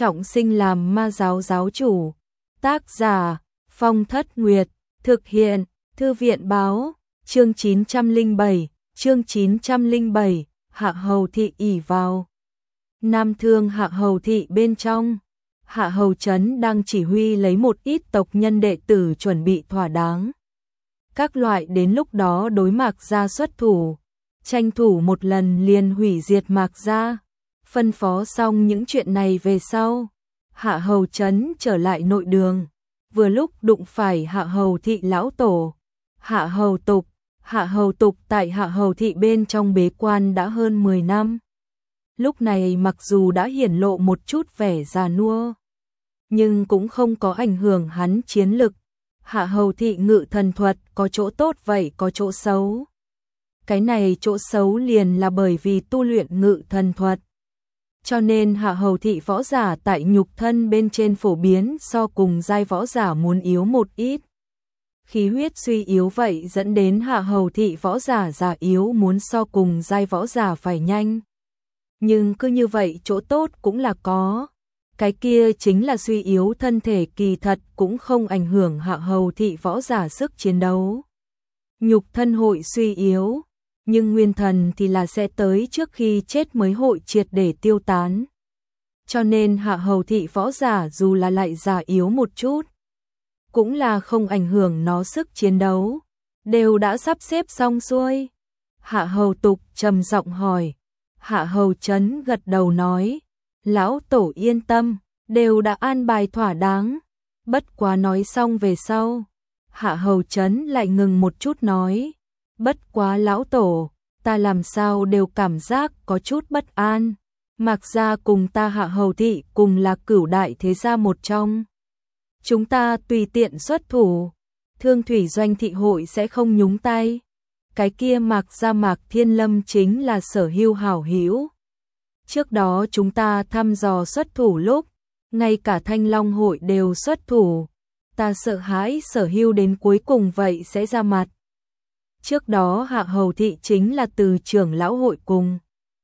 trọng sinh làm ma giáo giáo chủ. Tác giả Phong Thất Nguyệt, thực hiện Thư viện Báo. Chương 907, chương 907, Hạ Hầu Thị ỷ vào. Nam Thương Hạ Hầu Thị bên trong, Hạ Hầu Trấn đang chỉ huy lấy một ít tộc nhân đệ tử chuẩn bị thỏa đáng. Các loại đến lúc đó đối Mạc Gia xuất thủ, tranh thủ một lần liền hủy diệt Mạc Gia. Phân phó xong những chuyện này về sau, Hạ Hầu Trấn trở lại nội đường, vừa lúc đụng phải Hạ Hầu Thị lão tổ, Hạ Hầu Tục. Hạ Hầu Tục tại Hạ Hầu Thị bên trong bế quan đã hơn 10 năm. Lúc này mặc dù đã hiển lộ một chút vẻ già nua, nhưng cũng không có ảnh hưởng hắn chiến lực. Hạ Hầu Thị ngự thần thuật có chỗ tốt vậy có chỗ xấu. Cái này chỗ xấu liền là bởi vì tu luyện ngự thần thuật, cho nên Hạ Hầu Thị võ giả tại nhục thân bên trên phổ biến so cùng giai võ giả muốn yếu một ít. Khí huyết suy yếu vậy dẫn đến Hạ Hầu Thị võ giả già yếu muốn so cùng giai võ giả phải nhanh. Nhưng cứ như vậy chỗ tốt cũng là có. Cái kia chính là suy yếu thân thể, kỳ thật cũng không ảnh hưởng Hạ Hầu Thị võ giả sức chiến đấu. Nhục thân hội suy yếu, nhưng nguyên thần thì là sẽ tới trước khi chết mới hội triệt để tiêu tán. Cho nên Hạ Hầu Thị võ giả dù là lại già yếu một chút, cũng là không ảnh hưởng nó sức chiến đấu, đều đã sắp xếp xong xuôi. Hạ Hầu Tục trầm giọng hỏi. Hạ Hầu Trấn gật đầu nói, lão tổ yên tâm, đều đã an bài thỏa đáng. Bất quá nói xong về sau, Hạ Hầu Trấn lại ngừng một chút nói, bất quá lão tổ, ta làm sao đều cảm giác có chút bất an. Mạc Gia cùng ta Hạ Hầu Thị cùng là cửu đại thế gia một trong. Chúng ta tùy tiện xuất thủ, Thương Thủy Doanh thị hội sẽ không nhúng tay. Cái kia Mạc Gia Mạc Thiên Lâm chính là Sở Hưu hảo hữu. Trước đó chúng ta thăm dò xuất thủ lúc, ngay cả Thanh Long hội đều xuất thủ. Ta sợ hãi Sở Hưu đến cuối cùng vậy sẽ ra mặt. Trước đó Hạ Hầu Thị chính là từ trưởng lão hội cùng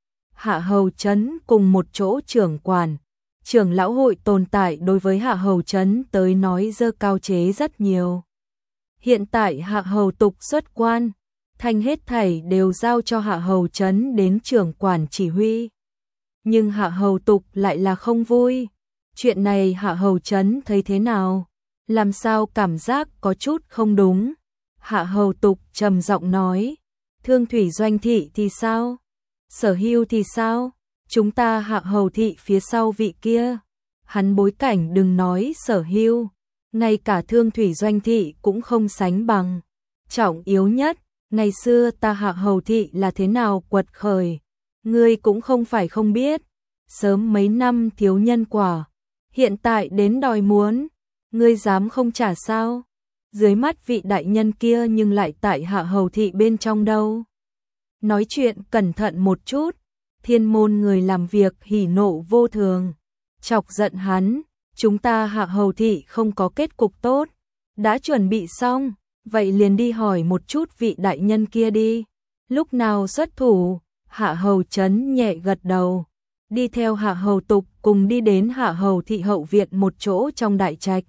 Hạ Hầu Trấn cùng một chỗ trưởng quản. Trưởng lão hội tồn tại đối với Hạ Hầu Trấn tới nói dơ cao chế rất nhiều. Hiện tại Hạ Hầu Tục xuất quan, thành hết thảy đều giao cho Hạ Hầu Trấn đến trưởng quản chỉ huy. Nhưng Hạ Hầu Tục lại là không vui. Chuyện này Hạ Hầu Trấn thấy thế nào? Làm sao cảm giác có chút không đúng? Hạ Hầu Tục trầm giọng nói, Thương Thủy Doanh thị thì sao? Sở Hưu thì sao? Chúng ta Hạ Hầu Thị phía sau vị kia, hắn bối cảnh đừng nói Sở Hưu, ngay cả Thương Thủy Doanh thị cũng không sánh bằng. Trọng yếu nhất, ngày xưa ta Hạ Hầu Thị là thế nào quật khởi, ngươi cũng không phải không biết. Sớm mấy năm thiếu nhân quả, hiện tại đến đòi muốn, ngươi dám không trả sao? Dưới mắt vị đại nhân kia nhưng lại tại Hạ Hầu Thị bên trong đâu. Nói chuyện cẩn thận một chút. Thiên môn người làm việc hỉ nộ vô thường, chọc giận hắn, chúng ta Hạ Hầu Thị không có kết cục tốt. Đã chuẩn bị xong, vậy liền đi hỏi một chút vị đại nhân kia đi. Lúc nào xuất thủ? Hạ Hầu Trấn nhẹ gật đầu, đi theo Hạ Hầu Tục cùng đi đến Hạ Hầu Thị hậu viện một chỗ trong đại trạch.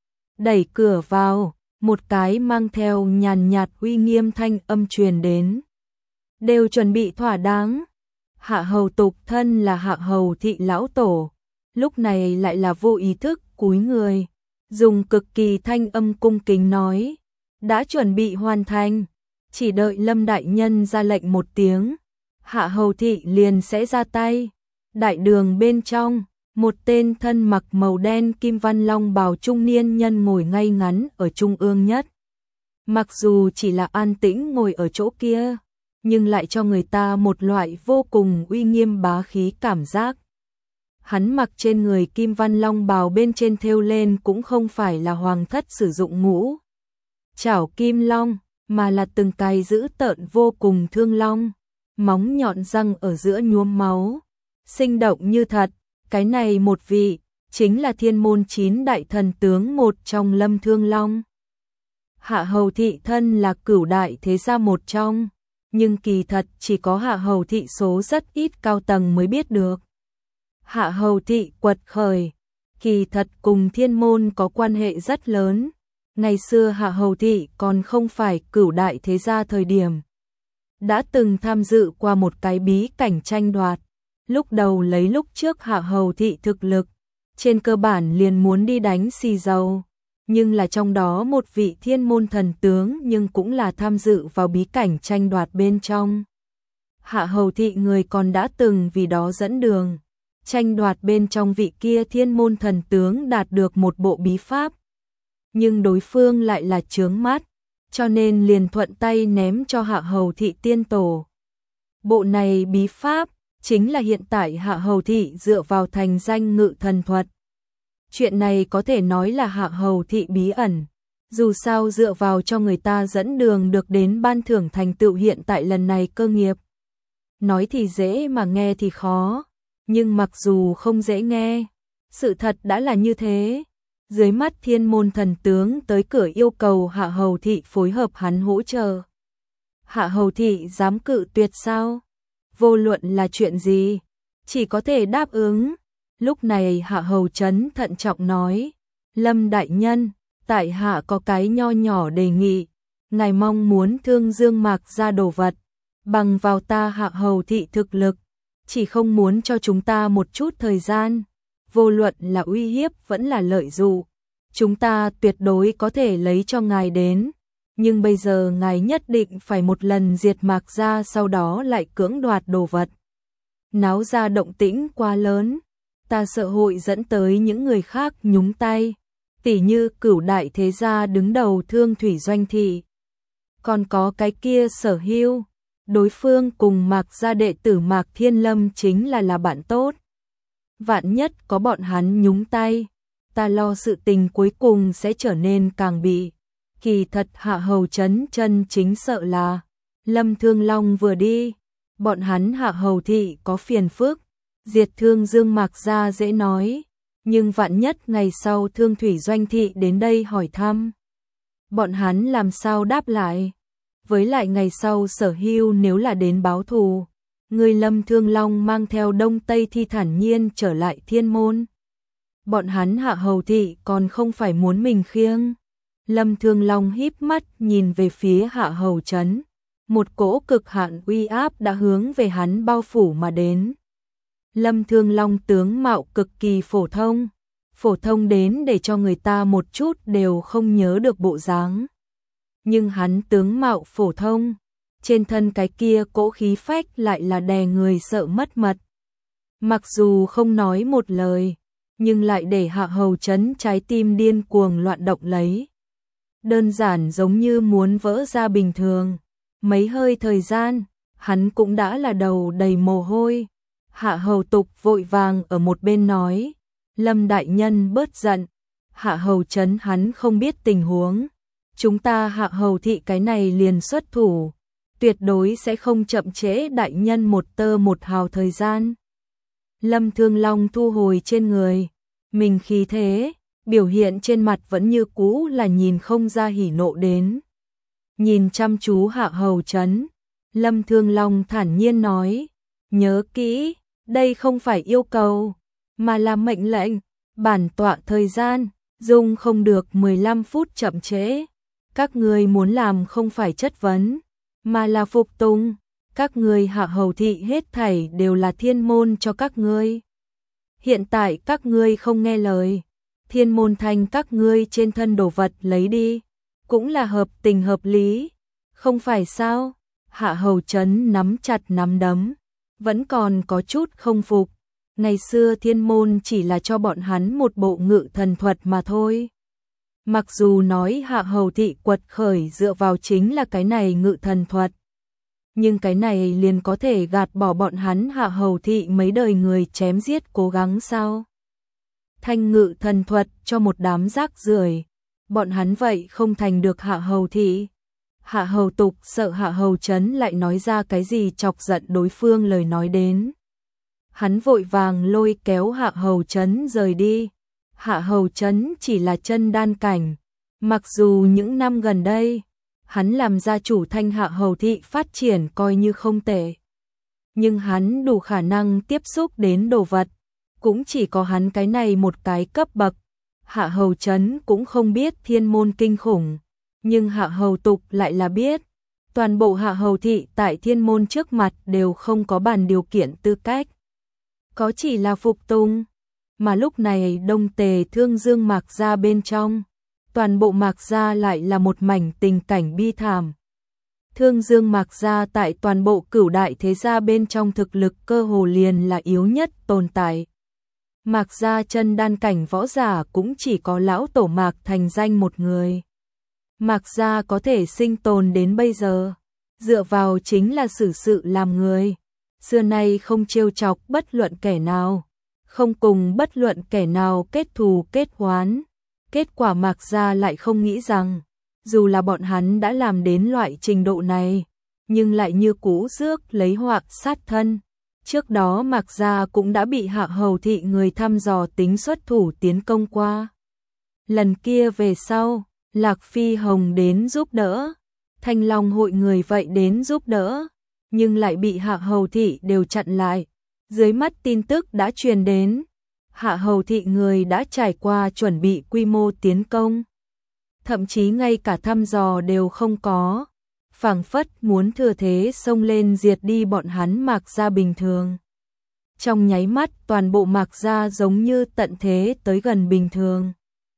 Đẩy cửa vào, một cái mang theo nhàn nhạt uy nghiêm thanh âm truyền đến. Đều chuẩn bị thỏa đáng. Hạ Hầu Tục thân là Hạ Hầu Thị lão tổ, lúc này lại là vô ý thức cúi người, dùng cực kỳ thanh âm cung kính nói, đã chuẩn bị hoàn thành, chỉ đợi Lâm đại nhân ra lệnh một tiếng, Hạ Hầu Thị liền sẽ ra tay. Đại đường bên trong, một tên thân mặc màu đen kim văn long bào trung niên nhân ngồi ngay ngắn ở trung ương nhất. Mặc dù chỉ là an tĩnh ngồi ở chỗ kia, nhưng lại cho người ta một loại vô cùng uy nghiêm bá khí cảm giác. Hắn mặc trên người kim văn long bào bên trên thêu lên cũng không phải là hoàng thất sử dụng ngũ chảo kim long, mà là từng cái dữ tợn vô cùng thương long, móng nhọn răng ở giữa nhuốm máu, sinh động như thật. Cái này một vị, chính là Thiên môn 9 đại thần tướng một trong Lâm Thương Long. Hạ Hầu Thị thân là cửu đại thế gia một trong, nhưng kỳ thật chỉ có Hạ Hầu Thị số rất ít cao tầng mới biết được. Hạ Hầu Thị quật khởi, kỳ thật cùng thiên môn có quan hệ rất lớn. Ngày xưa Hạ Hầu Thị còn không phải cửu đại thế gia thời điểm, đã từng tham dự qua một cái bí cảnh tranh đoạt. Lúc đầu lấy lúc trước Hạ Hầu Thị thực lực, trên cơ bản liền muốn đi đánh xì dầu, nhưng là trong đó một vị thiên môn thần tướng nhưng cũng là tham dự vào bí cảnh tranh đoạt bên trong. Hạ Hầu Thị người còn đã từng vì đó dẫn đường, tranh đoạt bên trong vị kia thiên môn thần tướng đạt được một bộ bí pháp, nhưng đối phương lại là chướng mắt, cho nên liền thuận tay ném cho Hạ Hầu Thị tiên tổ. Bộ này bí pháp chính là hiện tại Hạ Hầu Thị dựa vào thành danh ngự thần thuật. Chuyện này có thể nói là Hạ Hầu Thị bí ẩn, dù sao dựa vào cho người ta dẫn đường được đến ban thưởng thành tựu hiện tại lần này cơ nghiệp. Nói thì dễ mà nghe thì khó, nhưng mặc dù không dễ nghe, sự thật đã là như thế. Dưới mắt thiên môn thần tướng tới cửa yêu cầu Hạ Hầu Thị phối hợp hắn hỗ trợ. Hạ Hầu Thị dám cự tuyệt sao? Vô luận là chuyện gì, chỉ có thể đáp ứng. Lúc này Hạ Hầu Chấn thận trọng nói, Lâm đại nhân, tại hạ có cái nho nhỏ đề nghị, ngài mong muốn thương Dương Mạc ra đồ vật, bằng vào ta Hạ Hầu Thị thực lực, chỉ không muốn cho chúng ta một chút thời gian, vô luận là uy hiếp vẫn là lợi dụ, chúng ta tuyệt đối có thể lấy cho ngài đến, nhưng bây giờ ngài nhất định phải một lần diệt Mạc ra, sau đó lại cưỡng đoạt đồ vật. Náo ra động tĩnh quá lớn, ta sợ hội dẫn tới những người khác nhúng tay, tỉ như cửu đại thế gia đứng đầu Thương Thủy Doanh Thị. Còn có cái kia Sở Hưu, đối phương cùng Mạc gia đệ tử Mạc Thiên Lâm chính là bạn tốt. Vạn nhất có bọn hắn nhúng tay, ta lo sự tình cuối cùng sẽ trở nên càng bị. Kỳ thật Hạ Hầu Chấn chân chính sợ là Lâm Thương Long vừa đi, bọn hắn Hạ Hầu Thị có phiền phức. Diệt Thương Dương Mạc ra dễ nói, nhưng vạn nhất ngày sau Thương Thủy Doanh Thị đến đây hỏi thăm, bọn hắn làm sao đáp lại? Với lại ngày sau Sở Hưu nếu là đến báo thù, người Lâm Thương Long mang theo Đông Tây Thi thản nhiên trở lại thiên môn. Bọn hắn Hạ Hầu Thị còn không phải muốn mình khiêng. Lâm Thương Long híp mắt nhìn về phía Hạ Hầu Chấn, một cỗ cực hạn uy áp đã hướng về hắn bao phủ mà đến. Lâm Thương Long tướng mạo cực kỳ phổ thông đến để cho người ta một chút đều không nhớ được bộ dáng. Nhưng hắn tướng mạo phổ thông, trên thân cái kia cỗ khí phách lại là đè người sợ mất mật. Mặc dù không nói một lời, nhưng lại để Hạ Hầu Chấn trái tim điên cuồng loạn động lấy. Đơn giản giống như muốn vỡ ra bình thường. Mấy hơi thời gian, hắn cũng đã là đầu đầy mồ hôi. Hạ Hầu Tục vội vàng ở một bên nói, Lâm đại nhân bớt giận. Hạ Hầu Chấn hắn không biết tình huống, chúng ta Hạ Hầu Thị cái này liền xuất thủ, tuyệt đối sẽ không chậm trễ đại nhân một tơ một hào thời gian. Lâm Thương Long thu hồi trên người mình khí thế, biểu hiện trên mặt vẫn như cũ là nhìn không ra hỉ nộ đến. Nhìn chăm chú Hạ Hầu Chấn, Lâm Thương Long thản nhiên nói, nhớ kỹ, đây không phải yêu cầu, mà là mệnh lệnh, bản tọa thời gian, dùng không được 15 phút chậm trễ. Các ngươi muốn làm không phải chất vấn, mà là phục tùng. Các ngươi Hạ Hầu Thị hết thảy đều là thiên môn cho các ngươi. Hiện tại các ngươi không nghe lời, thiên môn thành các ngươi trên thân đồ vật lấy đi, cũng là hợp tình hợp lý, không phải sao? Hạ Hầu Chấn nắm chặt nắm đấm, vẫn còn có chút không phục. Ngày xưa thiên môn chỉ là cho bọn hắn một bộ ngự thần thuật mà thôi. Mặc dù nói Hạ Hầu Thị quật khởi dựa vào chính là cái này ngự thần thuật, nhưng cái này liền có thể gạt bỏ bọn hắn Hạ Hầu Thị mấy đời người chém giết cố gắng sao? Thanh ngự thần thuật cho một đám rác rưởi, bọn hắn vậy không thành được Hạ Hầu Thị. Hạ Hầu Tục sợ Hạ Hầu Chấn lại nói ra cái gì chọc giận đối phương lời nói đến. Hắn vội vàng lôi kéo Hạ Hầu Chấn rời đi. Hạ Hầu Chấn chỉ là chân đan cảnh, mặc dù những năm gần đây, hắn làm gia chủ Thanh Hạ Hầu Thị phát triển coi như không tệ. Nhưng hắn đủ khả năng tiếp xúc đến đồ vật, cũng chỉ có hắn cái này một cái cấp bậc. Hạ hầu trấn cũng không biết thiên môn kinh khủng, nhưng hạ hầu tục lại là biết. Toàn bộ hạ hầu thị tại thiên môn trước mặt đều không có bàn điều kiện tư cách. Có chỉ là phục tùng. Mà lúc này Đông Tề Thương Dương Mạc Gia bên trong, toàn bộ Mạc Gia lại là một mảnh tình cảnh bi thảm. Thương Dương Mạc Gia tại toàn bộ cửu đại thế gia bên trong thực lực cơ hồ liền là yếu nhất tồn tại. Mạc Gia chân đan cảnh võ giả cũng chỉ có lão tổ Mạc Thành Danh một người. Mạc Gia có thể sinh tồn đến bây giờ, dựa vào chính là xử sự làm người. Xưa nay không trêu chọc bất luận kẻ nào, không cùng bất luận kẻ nào kết thù kết oán. Kết quả Mạc Gia lại không nghĩ rằng, dù là bọn hắn đã làm đến loại trình độ này, nhưng lại như cũ rước lấy họa sát thân. Trước đó Mạc Gia cũng đã bị Hạ Hầu thị người thăm dò tính xuất thủ tiến công qua. Lần kia về sau, Lạc Phi Hồng đến giúp đỡ, Thanh Long hội người vậy đến giúp đỡ, nhưng lại bị Hạ Hầu thị đều chặn lại. Dưới mắt tin tức đã truyền đến, Hạ Hầu thị người đã trải qua chuẩn bị quy mô tiến công. Thậm chí ngay cả thăm dò đều không có, phảng phất muốn thừa thế xông lên diệt đi bọn hắn Mạc Gia bình thường. Trong nháy mắt toàn bộ Mạc Gia giống như tận thế tới gần bình thường.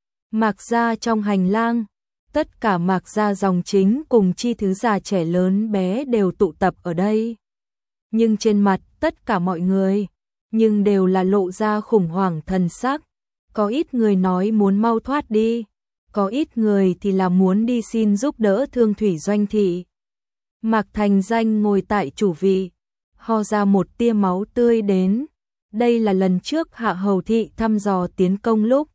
Mạc Gia trong hành lang, tất cả Mạc Gia dòng chính cùng chi thứ già trẻ lớn bé đều tụ tập ở đây. Nhưng trên mặt tất cả mọi người, nhưng đều là lộ ra khủng hoảng thần sắc. Có ít người nói muốn mau thoát đi, có ít người thì là muốn đi xin giúp đỡ Thương Thủy Doanh thị. Mạc Thành Danh ngồi tại chủ vị, ho ra một tia máu tươi đến. Đây là lần trước Hạ Hầu thị thăm dò tiến công lúc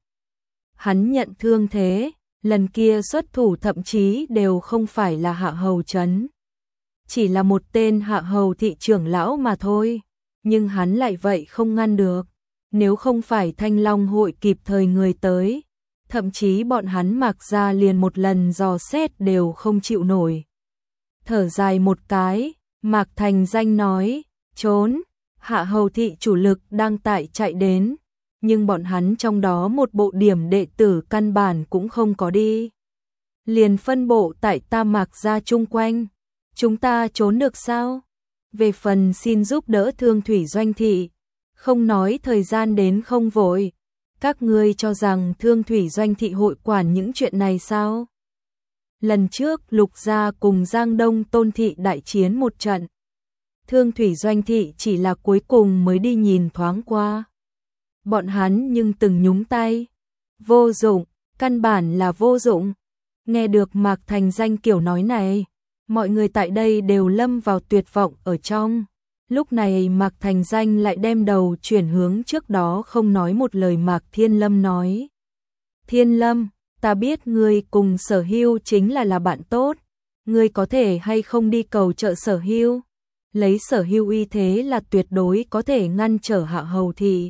hắn nhận thương thế, lần kia xuất thủ thậm chí đều không phải là Hạ Hầu trấn, chỉ là một tên Hạ Hầu thị trưởng lão mà thôi, nhưng hắn lại vậy không ngăn được. Nếu không phải Thanh Long hội kịp thời người tới, thậm chí bọn hắn Mạc Gia liền một lần dò xét đều không chịu nổi. Thở dài một cái, Mạc Thành Danh nói, trốn. Hạ Hầu thị chủ lực đang tại chạy đến, nhưng bọn hắn trong đó một bộ điểm đệ tử căn bản cũng không có đi. Liền phân bộ tại ta Mạc Gia chung quanh, chúng ta trốn được sao? Về phần xin giúp đỡ Thương Thủy Doanh thị, không nói thời gian đến không vội. Các ngươi cho rằng Thương Thủy Doanh thị hội quản những chuyện này sao? Lần trước Lục Gia cùng Giang Đông Tôn thị đại chiến một trận, Thương Thủy Doanh thị chỉ là cuối cùng mới đi nhìn thoáng qua. Bọn hắn nhưng từng nhúng tay. Vô dụng, căn bản là vô dụng. Nghe được Mạc Thành Danh kiểu nói này, mọi người tại đây đều lâm vào tuyệt vọng ở trong. Lúc này Mạc Thành Danh lại đem đầu chuyển hướng trước đó không nói một lời Mạc Thiên Lâm nói. Thiên Lâm, ta biết ngươi cùng Sở Hưu chính là bạn tốt. Ngươi có thể hay không đi cầu trợ Sở Hưu? Lấy Sở Hưu uy thế là tuyệt đối có thể ngăn trở Hạ Hầu thị.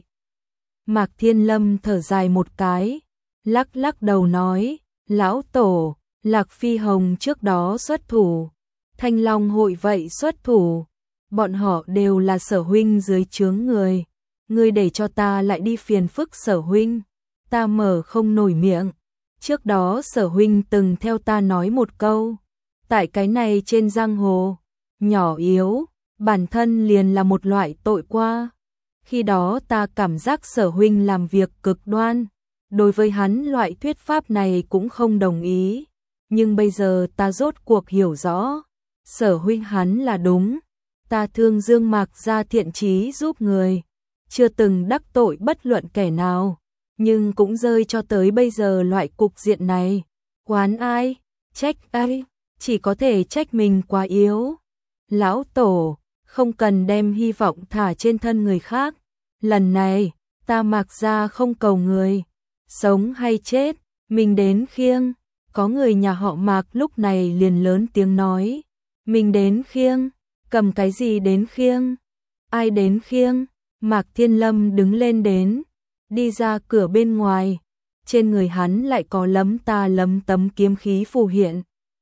Mạc Thiên Lâm thở dài một cái, lắc lắc đầu nói, lão tổ, Lạc Phi Hồng trước đó xuất thủ, Thanh Long hội vậy xuất thủ, bọn họ đều là Sở huynh dưới trướng người, ngươi để cho ta lại đi phiền phức Sở huynh, ta mở không nổi miệng. Trước đó Sở huynh từng theo ta nói một câu, tại cái này trên giang hồ, nhỏ yếu, bản thân liền là một loại tội qua. Khi đó ta cảm giác Sở huynh làm việc cực đoan, đối với hắn loại thuyết pháp này cũng không đồng ý, nhưng bây giờ ta rốt cuộc hiểu rõ, Sở huynh hắn là đúng, ta Thương Dương Mạc Gia thiện chí giúp người, chưa từng đắc tội bất luận kẻ nào, nhưng cũng rơi cho tới bây giờ loại cục diện này, oán ai, trách ai, chỉ có thể trách mình quá yếu. Lão tổ, không cần đem hy vọng thả trên thân người khác. Lần này, ta Mạc Gia không cầu người, sống hay chết, mình đến khiêng. Có người nhà họ Mạc lúc này liền lớn tiếng nói, mình đến khiêng, cầm cái gì đến khiêng? Ai đến khiêng? Mạc Thiên Lâm đứng lên đến, đi ra cửa bên ngoài, trên người hắn lại có lấm ta lấm tấm kiếm khí phù hiện.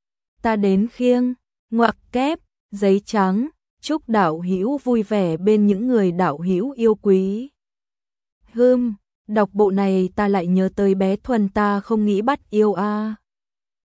Ta đến khiêng, ngoặc kép, giấy trắng. Chúc đạo hữu vui vẻ bên những người đạo hữu yêu quý. Đọc bộ này ta lại nhớ tới bé Thuần, ta không nghĩ bắt yêu a.